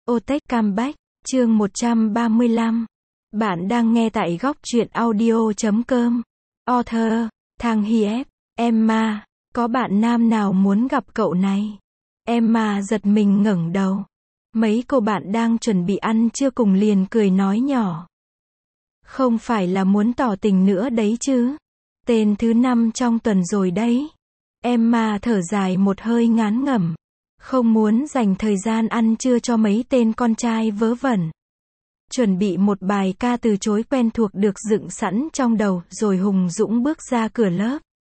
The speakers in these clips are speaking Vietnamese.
Otech Comeback, chương 135. Bạn đang nghe tại góc truyện audio.com. Author, Thang Hiep, Emma. Có bạn nam nào muốn gặp cậu này? Emma giật mình ngẩng đầu. Mấy cô bạn đang chuẩn bị ăn trưa cùng liền cười nói nhỏ. Không phải là muốn tỏ tình nữa đấy chứ? Tên thứ 5 trong tuần rồi đấy. Emma thở dài một hơi ngán ngẩm. Không muốn dành thời gian ăn trưa cho mấy tên con trai vớ vẩn. Chuẩn bị một bài ca từ chối quen thuộc được dựng sẵn trong đầu, rồi hùng dũng bước ra cửa lớp.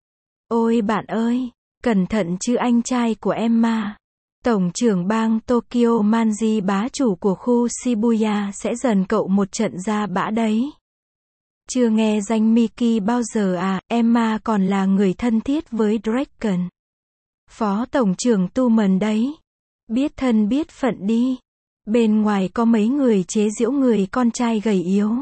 Ôi bạn ơi, cẩn thận chứ anh trai của Emma. Tổng trưởng bang Tokyo Manji, bá chủ của khu Shibuya, sẽ dần cậu một trận ra bã đấy. Chưa nghe danh Miki bao giờ à? Emma còn là người thân thiết với Dragon. Phó tổng trưởng Tumen đấy. Biết thân biết phận đi. Bên ngoài có mấy người chế giễu người con trai gầy yếu.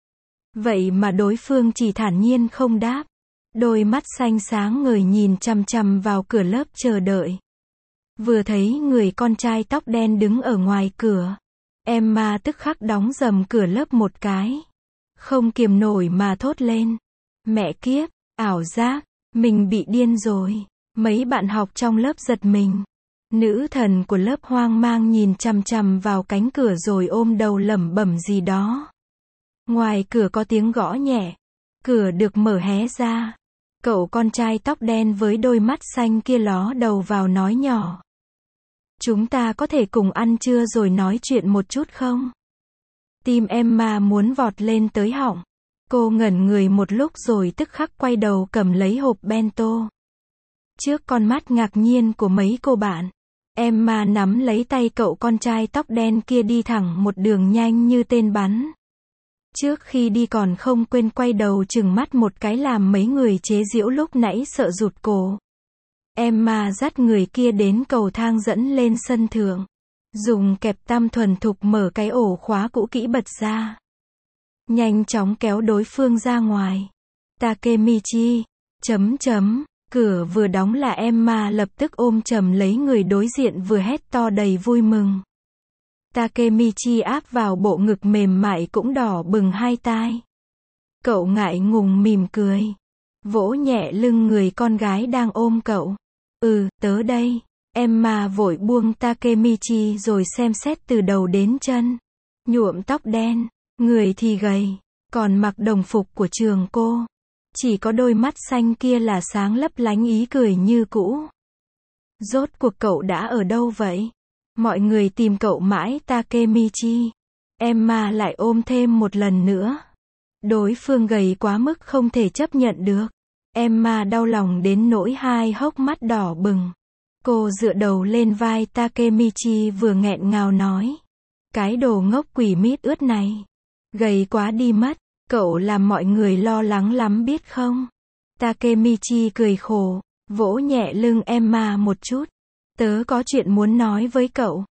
Vậy mà đối phương chỉ thản nhiên không đáp. Đôi mắt xanh sáng ngời nhìn chằm chằm vào cửa lớp chờ đợi. Vừa thấy người con trai tóc đen đứng ở ngoài cửa, Emma tức khắc đóng rầm cửa lớp một cái. Không kiềm nổi mà thốt lên. Mẹ kiếp, ảo giác, mình bị điên rồi. Mấy bạn học trong lớp giật mình. Nữ thần của lớp hoang mang nhìn chằm chằm vào cánh cửa rồi ôm đầu lẩm bẩm gì đó. Ngoài cửa có tiếng gõ nhẹ. Cửa được mở hé ra. Cậu con trai tóc đen với đôi mắt xanh kia ló đầu vào nói nhỏ. Chúng ta có thể cùng ăn trưa rồi nói chuyện một chút không? Tim Emma muốn vọt lên tới họng. Cô ngẩn người một lúc rồi tức khắc quay đầu cầm lấy hộp bento. Trước con mắt ngạc nhiên của mấy cô bạn, Emma nắm lấy tay cậu con trai tóc đen kia đi thẳng một đường nhanh như tên bắn. Trước khi đi còn không quên quay đầu trừng mắt một cái làm mấy người chế giễu lúc nãy sợ rụt cổ. Emma dắt người kia đến cầu thang dẫn lên sân thượng. Dùng kẹp tăm thuần thục mở cái ổ khóa cũ kỹ bật ra. Nhanh chóng kéo đối phương ra ngoài. Takemichi. Cửa vừa đóng là Emma lập tức ôm chầm lấy người đối diện vừa hét to đầy vui mừng. Takemichi áp vào bộ ngực mềm mại cũng đỏ bừng hai tai. Cậu ngại ngùng mỉm cười. Vỗ nhẹ lưng người con gái đang ôm cậu. Tớ đây. Emma vội buông Takemichi rồi xem xét từ đầu đến chân. Nhuộm tóc đen, người thì gầy, còn mặc đồng phục của trường cô. Chỉ có đôi mắt xanh kia là sáng lấp lánh ý cười như cũ. Rốt cuộc cậu đã ở đâu vậy? Mọi người tìm cậu mãi. Takemichi. Emma lại ôm thêm một lần nữa. Đối phương gầy quá mức không thể chấp nhận được. Emma đau lòng đến nỗi hai hốc mắt đỏ bừng. Cô dựa đầu lên vai Takemichi vừa nghẹn ngào nói. Cái đồ ngốc quỷ mít ướt này. Gầy quá đi mất. Cậu làm mọi người lo lắng lắm biết không? Takemichi cười khổ, vỗ nhẹ lưng Emma một chút. Tớ có chuyện muốn nói với cậu.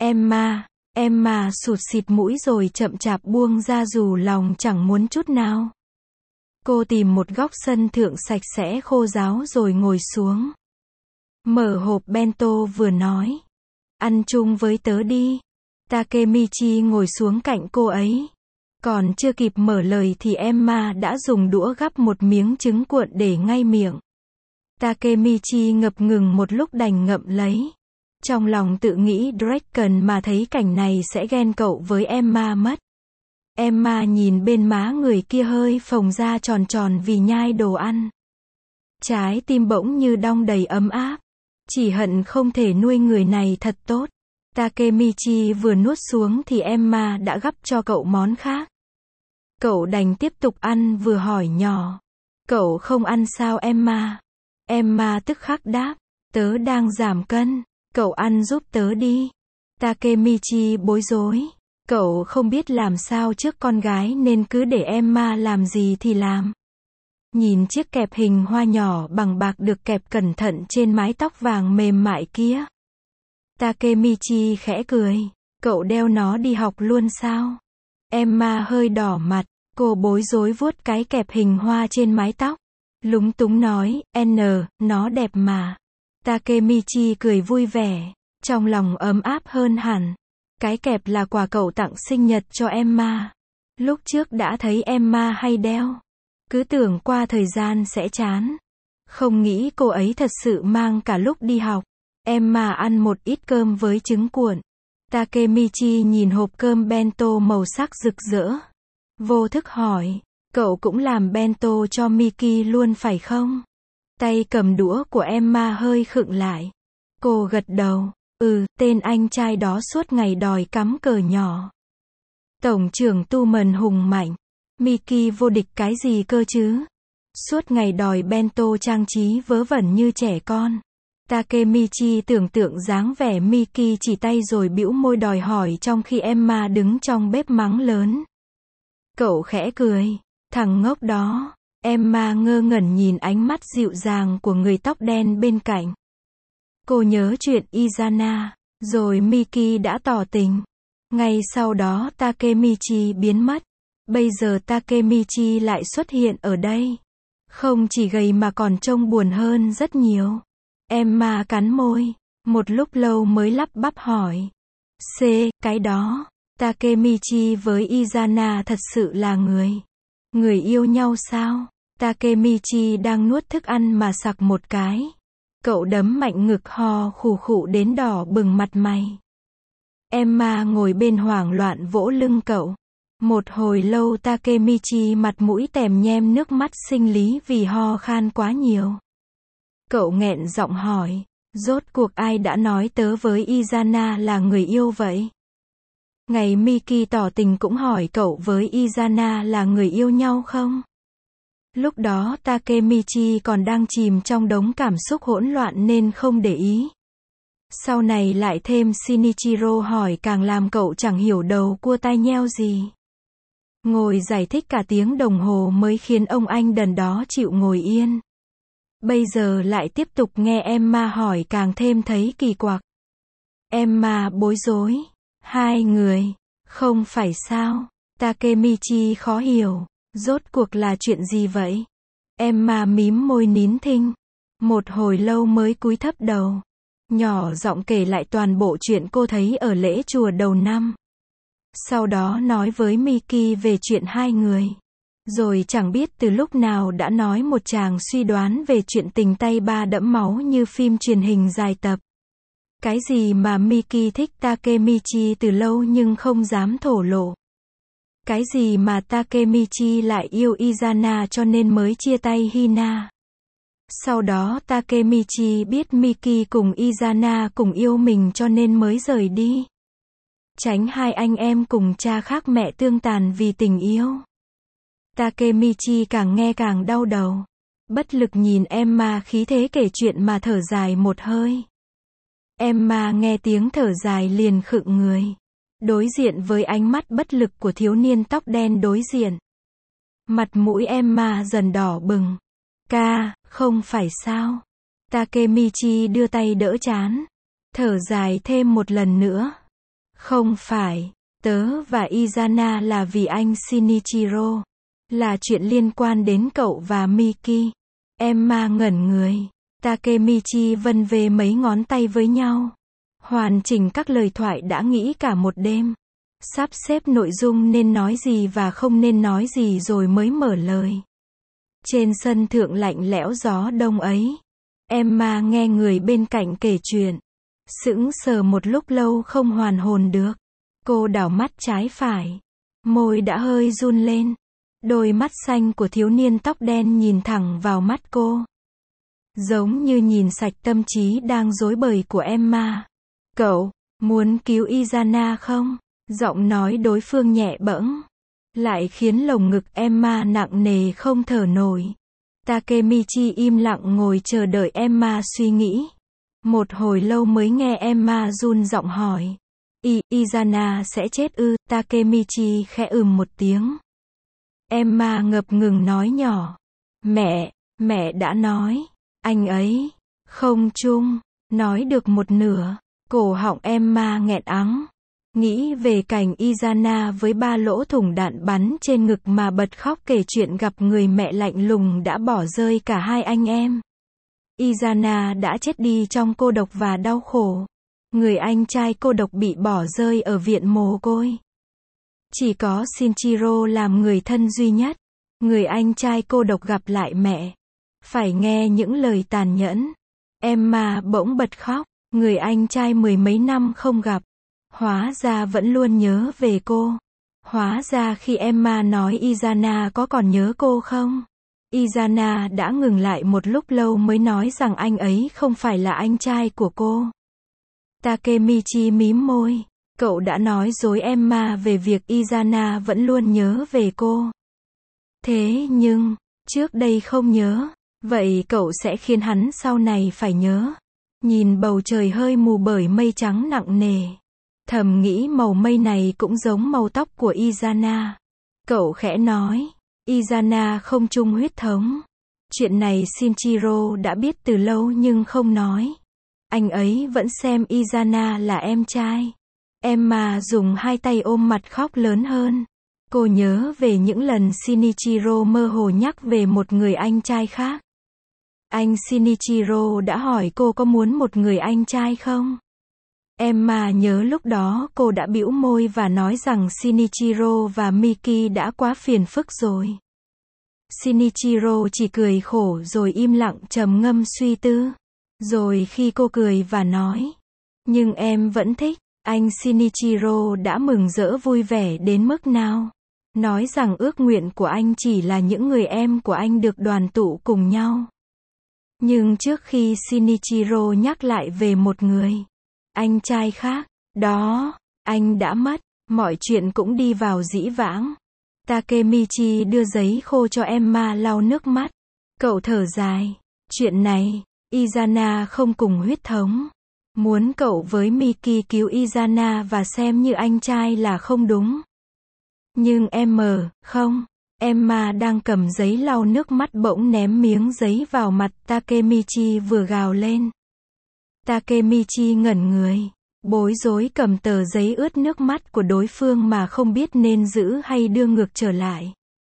Emma sụt xịt mũi rồi chậm chạp buông ra dù lòng chẳng muốn chút nào. Cô tìm một góc sân thượng sạch sẽ khô ráo rồi ngồi xuống. Mở hộp bento vừa nói. Ăn chung với tớ đi. Takemichi ngồi xuống cạnh cô ấy. Còn chưa kịp mở lời thì Emma đã dùng đũa gắp một miếng trứng cuộn để ngay miệng. Takemichi ngập ngừng một lúc đành ngậm lấy. Trong lòng tự nghĩ Dragon mà thấy cảnh này sẽ ghen cậu với Emma mất. Emma nhìn bên má người kia hơi phồng ra tròn tròn vì nhai đồ ăn. Trái tim bỗng như đong đầy ấm áp. Chỉ hận không thể nuôi người này thật tốt. Takemichi vừa nuốt xuống thì Emma đã gắp cho cậu món khác. Cậu đành tiếp tục ăn vừa hỏi nhỏ. Cậu không ăn sao Emma? Emma tức khắc đáp. Tớ đang giảm cân. Cậu ăn giúp tớ đi. Takemichi bối rối. Cậu không biết làm sao trước con gái nên cứ để Emma làm gì thì làm. Nhìn chiếc kẹp hình hoa nhỏ bằng bạc được kẹp cẩn thận trên mái tóc vàng mềm mại kia. Takemichi khẽ cười. Cậu đeo nó đi học luôn sao? Emma hơi đỏ mặt. Cô bối rối vuốt cái kẹp hình hoa trên mái tóc. Lúng túng nói, nó đẹp mà. Takemichi cười vui vẻ. Trong lòng ấm áp hơn hẳn. Cái kẹp là quà cậu tặng sinh nhật cho Emma. Lúc trước đã thấy Emma hay đeo. Cứ tưởng qua thời gian sẽ chán. Không nghĩ cô ấy thật sự mang cả lúc đi học. Emma ăn một ít cơm với trứng cuộn. Takemichi nhìn hộp cơm bento màu sắc rực rỡ. Vô thức hỏi, cậu cũng làm bento cho Miki luôn phải không? Tay cầm đũa của Emma hơi khựng lại. Cô gật đầu, tên anh trai đó suốt ngày đòi cắm cờ nhỏ. Tổng trưởng Tu Mần hùng mạnh. Miki vô địch cái gì cơ chứ? Suốt ngày đòi bento trang trí vớ vẩn như trẻ con. Takemichi tưởng tượng dáng vẻ Miki chỉ tay rồi bĩu môi đòi hỏi trong khi Emma đứng trong bếp mắng lớn. Cậu khẽ cười. Thằng ngốc đó. Emma ngơ ngẩn nhìn ánh mắt dịu dàng của người tóc đen bên cạnh. Cô nhớ chuyện Izana. Rồi Miki đã tỏ tình. Ngay sau đó Takemichi biến mất. Bây giờ Takemichi lại xuất hiện ở đây. Không chỉ gầy mà còn trông buồn hơn rất nhiều. Emma cắn môi. Một lúc lâu mới lắp bắp hỏi. Cái đó. Takemichi với Izana thật sự là người yêu nhau sao? Takemichi đang nuốt thức ăn mà sặc một cái. Cậu đấm mạnh ngực ho khù khụ đến đỏ bừng mặt mày. Emma ngồi bên hoảng loạn vỗ lưng cậu. Một hồi lâu Takemichi mặt mũi tèm nhem nước mắt sinh lý vì ho khan quá nhiều. Cậu nghẹn giọng hỏi, rốt cuộc ai đã nói tớ với Izana là người yêu vậy? Ngày Miki tỏ tình cũng hỏi cậu với Izana là người yêu nhau không? Lúc đó Takemichi còn đang chìm trong đống cảm xúc hỗn loạn nên không để ý. Sau này lại thêm Shinichiro hỏi càng làm cậu chẳng hiểu đầu cua tai nheo gì. Ngồi giải thích cả tiếng đồng hồ mới khiến ông anh đần đó chịu ngồi yên. Bây giờ lại tiếp tục nghe Emma hỏi càng thêm thấy kỳ quặc. Emma bối rối. Hai người. Không phải sao? Takemichi khó hiểu. Rốt cuộc là chuyện gì vậy? Emma mím môi nín thinh. Một hồi lâu mới cúi thấp đầu. Nhỏ giọng kể lại toàn bộ chuyện cô thấy ở lễ chùa đầu năm. Sau đó nói với Miki về chuyện hai người. Rồi chẳng biết từ lúc nào đã nói một chàng suy đoán về chuyện tình tay ba đẫm máu như phim truyền hình dài tập. Cái gì mà Miki thích Takemichi từ lâu nhưng không dám thổ lộ. Cái gì mà Takemichi lại yêu Izana cho nên mới chia tay Hina. Sau đó Takemichi biết Miki cùng Izana cùng yêu mình cho nên mới rời đi. Tránh hai anh em cùng cha khác mẹ tương tàn vì tình yêu. Takemichi càng nghe càng đau đầu. Bất lực nhìn Emma khí thế kể chuyện mà thở dài một hơi. Emma nghe tiếng thở dài liền khựng người. Đối diện với ánh mắt bất lực của thiếu niên tóc đen đối diện. Mặt mũi Emma dần đỏ bừng. Không phải sao? Takemichi đưa tay đỡ trán. Thở dài thêm một lần nữa. Không phải, tớ và Izana là vì anh Shinichiro. Là chuyện liên quan đến cậu và Miki. Emma ngẩn người. Takemichi vân vê mấy ngón tay với nhau. Hoàn chỉnh các lời thoại đã nghĩ cả một đêm. Sắp xếp nội dung nên nói gì và không nên nói gì rồi mới mở lời. Trên sân thượng lạnh lẽo gió đông ấy. Emma nghe người bên cạnh kể chuyện. Sững sờ một lúc lâu không hoàn hồn được. Cô đảo mắt trái phải. Môi đã hơi run lên. Đôi mắt xanh của thiếu niên tóc đen nhìn thẳng vào mắt cô. Giống như nhìn sạch tâm trí đang rối bời của Emma. Cậu, muốn cứu Izana không? Giọng nói đối phương nhẹ bẫng. Lại khiến lồng ngực Emma nặng nề không thở nổi. Takemichi im lặng ngồi chờ đợi Emma suy nghĩ. Một hồi lâu mới nghe Emma run giọng hỏi. Izana sẽ chết ư? Takemichi khẽ một tiếng. Emma ngập ngừng nói nhỏ. Mẹ đã nói. Anh ấy không chung. Nói được một nửa. Cổ họng Emma nghẹn ắng. Nghĩ về cảnh Izana với 3 lỗ thủng đạn bắn trên ngực mà bật khóc kể chuyện gặp người mẹ lạnh lùng đã bỏ rơi cả hai anh em. Izana đã chết đi trong cô độc và đau khổ. Người anh trai cô độc bị bỏ rơi ở viện mồ côi. Chỉ có Shinjiro làm người thân duy nhất. Người anh trai cô độc gặp lại mẹ. Phải nghe những lời tàn nhẫn. Emma bỗng bật khóc. Người anh trai mười mấy năm không gặp. Hóa ra vẫn luôn nhớ về cô. Hóa ra khi Emma nói Izana có còn nhớ cô không? Izana đã ngừng lại một lúc lâu mới nói rằng anh ấy không phải là anh trai của cô. Takemichi mím môi. Cậu đã nói dối Emma về việc Izana vẫn luôn nhớ về cô. Thế nhưng, trước đây không nhớ. Vậy cậu sẽ khiến hắn sau này phải nhớ. Nhìn bầu trời hơi mù bởi mây trắng nặng nề. Thầm nghĩ màu mây này cũng giống màu tóc của Izana. Cậu khẽ nói. Izana không chung huyết thống. Chuyện này Shinjiro đã biết từ lâu nhưng không nói. Anh ấy vẫn xem Izana là em trai. Emma dùng hai tay ôm mặt khóc lớn hơn. Cô nhớ về những lần Shinichiro mơ hồ nhắc về một người anh trai khác. Anh Shinichiro đã hỏi cô có muốn một người anh trai không? Emma nhớ lúc đó cô đã bĩu môi và nói rằng Shinichiro và Miki đã quá phiền phức rồi. Shinichiro chỉ cười khổ rồi im lặng trầm ngâm suy tư. Rồi khi cô cười và nói, nhưng em vẫn thích, anh Shinichiro đã mừng rỡ vui vẻ đến mức nào. Nói rằng ước nguyện của anh chỉ là những người em của anh được đoàn tụ cùng nhau. Nhưng trước khi Shinichiro nhắc lại về một người anh trai khác, đó, anh đã mất, mọi chuyện cũng đi vào dĩ vãng. Takemichi đưa giấy khô cho Emma lau nước mắt. Cậu thở dài, chuyện này, Izana không cùng huyết thống. Muốn cậu với Miki cứu Izana và xem như anh trai là không đúng. Nhưng không. Emma đang cầm giấy lau nước mắt bỗng ném miếng giấy vào mặt Takemichi vừa gào lên. Takemichi ngẩn người, bối rối cầm tờ giấy ướt nước mắt của đối phương mà không biết nên giữ hay đưa ngược trở lại.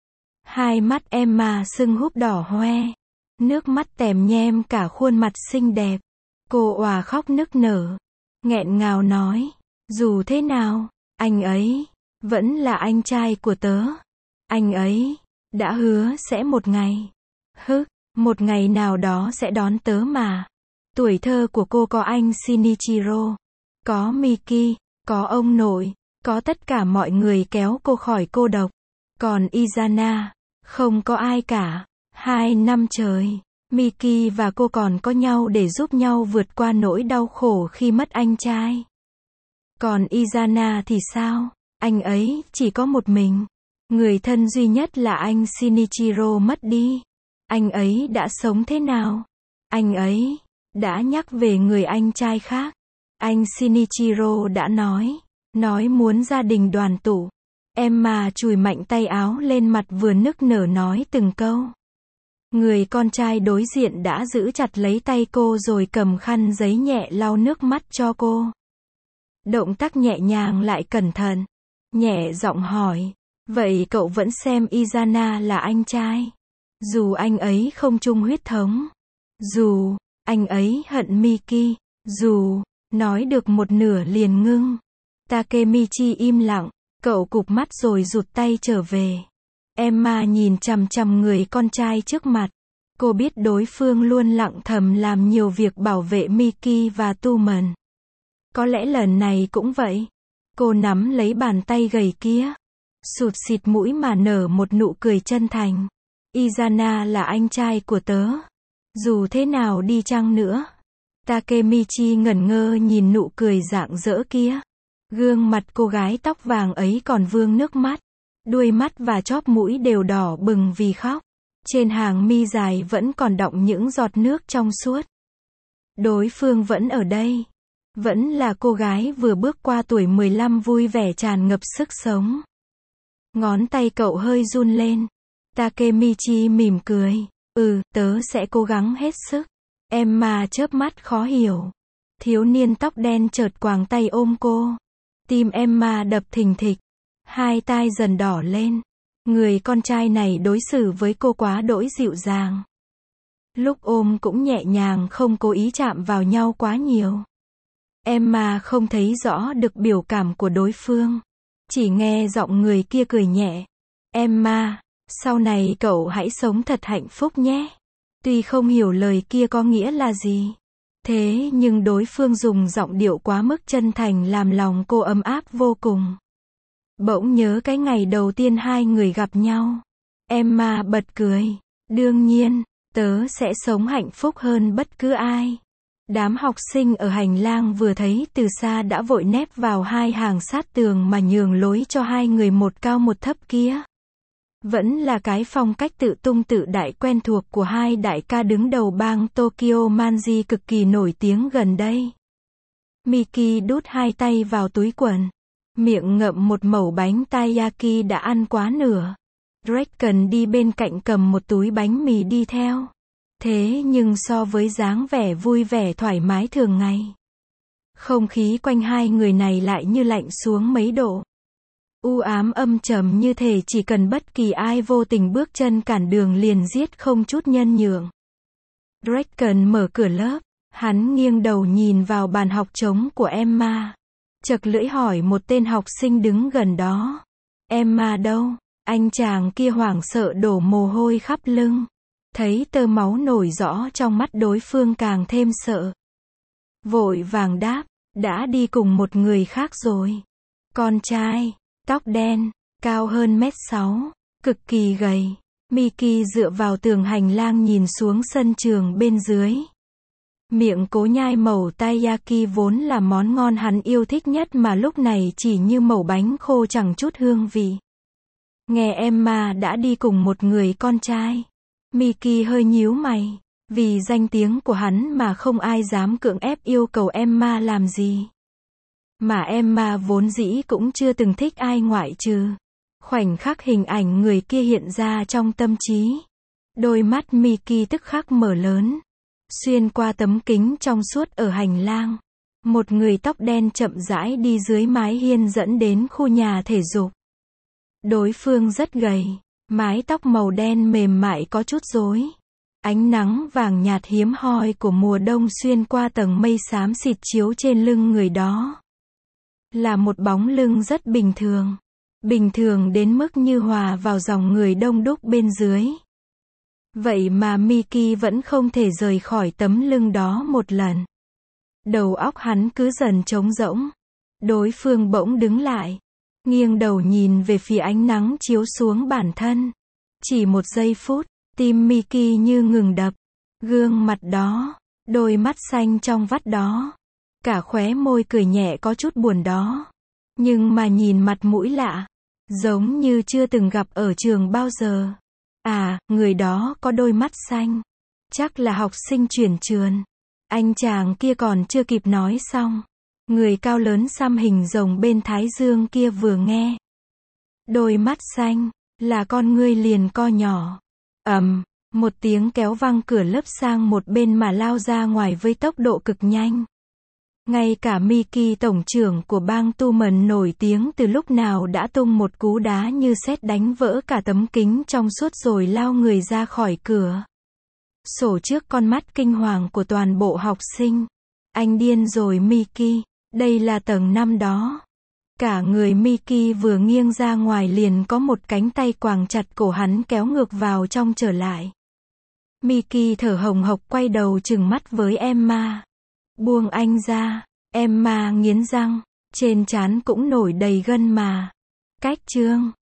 Hai mắt Emma sưng húp đỏ hoe. Nước mắt tèm nhem cả khuôn mặt xinh đẹp. Cô òa khóc nức nở. Nghẹn ngào nói, dù thế nào, anh ấy vẫn là anh trai của tớ. Anh ấy đã hứa sẽ một ngày. Một ngày nào đó sẽ đón tớ mà. Tuổi thơ của cô có anh Shinichiro, có Miki, có ông nội, có tất cả mọi người kéo cô khỏi cô độc. Còn Izana, không có ai cả. 2 năm trời, Miki và cô còn có nhau để giúp nhau vượt qua nỗi đau khổ khi mất anh trai. Còn Izana thì sao? Anh ấy chỉ có một mình. Người thân duy nhất là anh Shinichiro mất đi. Anh ấy đã sống thế nào? Anh ấy đã nhắc về người anh trai khác. Anh Shinichiro đã nói muốn gia đình đoàn tụ. Emma chùi mạnh tay áo lên mặt vừa nức nở nói từng câu. Người con trai đối diện đã giữ chặt lấy tay cô rồi cầm khăn giấy nhẹ lau nước mắt cho cô. Động tác nhẹ nhàng lại cẩn thận. Nhẹ giọng hỏi, vậy cậu vẫn xem Izana là anh trai? Dù anh ấy không chung huyết thống. Dù anh ấy hận Miki. Dù nói được một nửa liền ngưng. Takemichi im lặng. Cậu cụp mắt rồi rụt tay trở về. Emma nhìn chằm chằm người con trai trước mặt. Cô biết đối phương luôn lặng thầm làm nhiều việc bảo vệ Miki và Tumen. Có lẽ lần này cũng vậy. Cô nắm lấy bàn tay gầy kia. Sụt xịt mũi mà nở một nụ cười chân thành. Izana là anh trai của tớ. Dù thế nào đi chăng nữa. Takemichi ngẩn ngơ nhìn nụ cười rạng rỡ kia. Gương mặt cô gái tóc vàng ấy còn vương nước mắt. Đuôi mắt và chóp mũi đều đỏ bừng vì khóc. Trên hàng mi dài vẫn còn đọng những giọt nước trong suốt. Đối phương vẫn ở đây. Vẫn là cô gái vừa bước qua tuổi 15 vui vẻ tràn ngập sức sống. Ngón tay cậu hơi run lên. Takemichi mỉm cười. Tớ sẽ cố gắng hết sức. Emma chớp mắt khó hiểu. Thiếu niên tóc đen chợt quàng tay ôm cô. Tim Emma đập thình thịch. Hai tai dần đỏ lên. Người con trai này đối xử với cô quá đỗi dịu dàng. Lúc ôm cũng nhẹ nhàng không cố ý chạm vào nhau quá nhiều. Emma không thấy rõ được biểu cảm của đối phương. Chỉ nghe giọng người kia cười nhẹ. Emma, sau này cậu hãy sống thật hạnh phúc nhé. Tuy không hiểu lời kia có nghĩa là gì. Thế nhưng đối phương dùng giọng điệu quá mức chân thành làm lòng cô ấm áp vô cùng. Bỗng nhớ cái ngày đầu tiên hai người gặp nhau. Emma bật cười. Đương nhiên, tớ sẽ sống hạnh phúc hơn bất cứ ai. Đám học sinh ở hành lang vừa thấy từ xa đã vội nép vào hai hàng sát tường mà nhường lối cho hai người một cao một thấp kia. Vẫn là cái phong cách tự tung tự đại quen thuộc của hai đại ca đứng đầu bang Tokyo Manji cực kỳ nổi tiếng gần đây. Miki đút hai tay vào túi quần, miệng ngậm một mẩu bánh taiyaki đã ăn quá nửa. Draken đi bên cạnh cầm một túi bánh mì đi theo. Thế nhưng so với dáng vẻ vui vẻ thoải mái thường ngày, không khí quanh hai người này lại như lạnh xuống mấy độ. U ám âm trầm như thể chỉ cần bất kỳ ai vô tình bước chân cản đường liền giết không chút nhân nhượng. Draken mở cửa lớp, hắn nghiêng đầu nhìn vào bàn học trống của Emma. Chật lưỡi hỏi một tên học sinh đứng gần đó. Emma đâu? Anh chàng kia hoảng sợ đổ mồ hôi khắp lưng. Thấy tơ máu nổi rõ trong mắt đối phương càng thêm sợ. Vội vàng đáp, đã đi cùng một người khác rồi. Con trai, tóc đen, cao hơn 1m6, cực kỳ gầy. Miki dựa vào tường hành lang nhìn xuống sân trường bên dưới. Miệng cố nhai mẩu taiyaki vốn là món ngon hắn yêu thích nhất mà lúc này chỉ như mẩu bánh khô chẳng chút hương vị. Nghe Emma đã đi cùng một người con trai. Miki hơi nhíu mày. Vì danh tiếng của hắn mà không ai dám cưỡng ép yêu cầu Emma làm gì. Mà Emma vốn dĩ cũng chưa từng thích ai ngoại trừ. Khoảnh khắc hình ảnh người kia hiện ra trong tâm trí. Đôi mắt Miki tức khắc mở lớn. Xuyên qua tấm kính trong suốt ở hành lang. Một người tóc đen chậm rãi đi dưới mái hiên dẫn đến khu nhà thể dục. Đối phương rất gầy. Mái tóc màu đen mềm mại có chút rối. Ánh nắng vàng nhạt hiếm hoi của mùa đông xuyên qua tầng mây xám xịt chiếu trên lưng người đó. Là một bóng lưng rất bình thường. Bình thường đến mức như hòa vào dòng người đông đúc bên dưới. Vậy mà Miki vẫn không thể rời khỏi tấm lưng đó một lần. Đầu óc hắn cứ dần trống rỗng. Đối phương bỗng đứng lại. Nghiêng đầu nhìn về phía ánh nắng chiếu xuống bản thân. Chỉ một giây phút, tim Miki như ngừng đập. Gương mặt đó, đôi mắt xanh trong vắt đó. Cả khóe môi cười nhẹ có chút buồn đó. Nhưng mà nhìn mặt mũi lạ. Giống như chưa từng gặp ở trường bao giờ. À, người đó có đôi mắt xanh. Chắc là học sinh chuyển trường. Anh chàng kia còn chưa kịp nói xong. Người cao lớn xăm hình rồng bên thái dương kia vừa nghe. Đôi mắt xanh, là con ngươi liền co nhỏ. Một tiếng kéo văng cửa lớp sang một bên mà lao ra ngoài với tốc độ cực nhanh. Ngay cả Miki tổng trưởng của bang Tumen nổi tiếng từ lúc nào đã tung một cú đá như sét đánh vỡ cả tấm kính trong suốt rồi lao người ra khỏi cửa. Sổ trước con mắt kinh hoàng của toàn bộ học sinh. Anh điên rồi Miki, đây là tầng 5 đó. Cả người Miki vừa nghiêng ra ngoài liền có một cánh tay quàng chặt cổ hắn kéo ngược vào trong trở lại. Miki thở hồng hộc quay đầu trừng mắt với Emma. Buông anh ra. Emma nghiến răng, trên trán cũng nổi đầy gân mà. Cách chương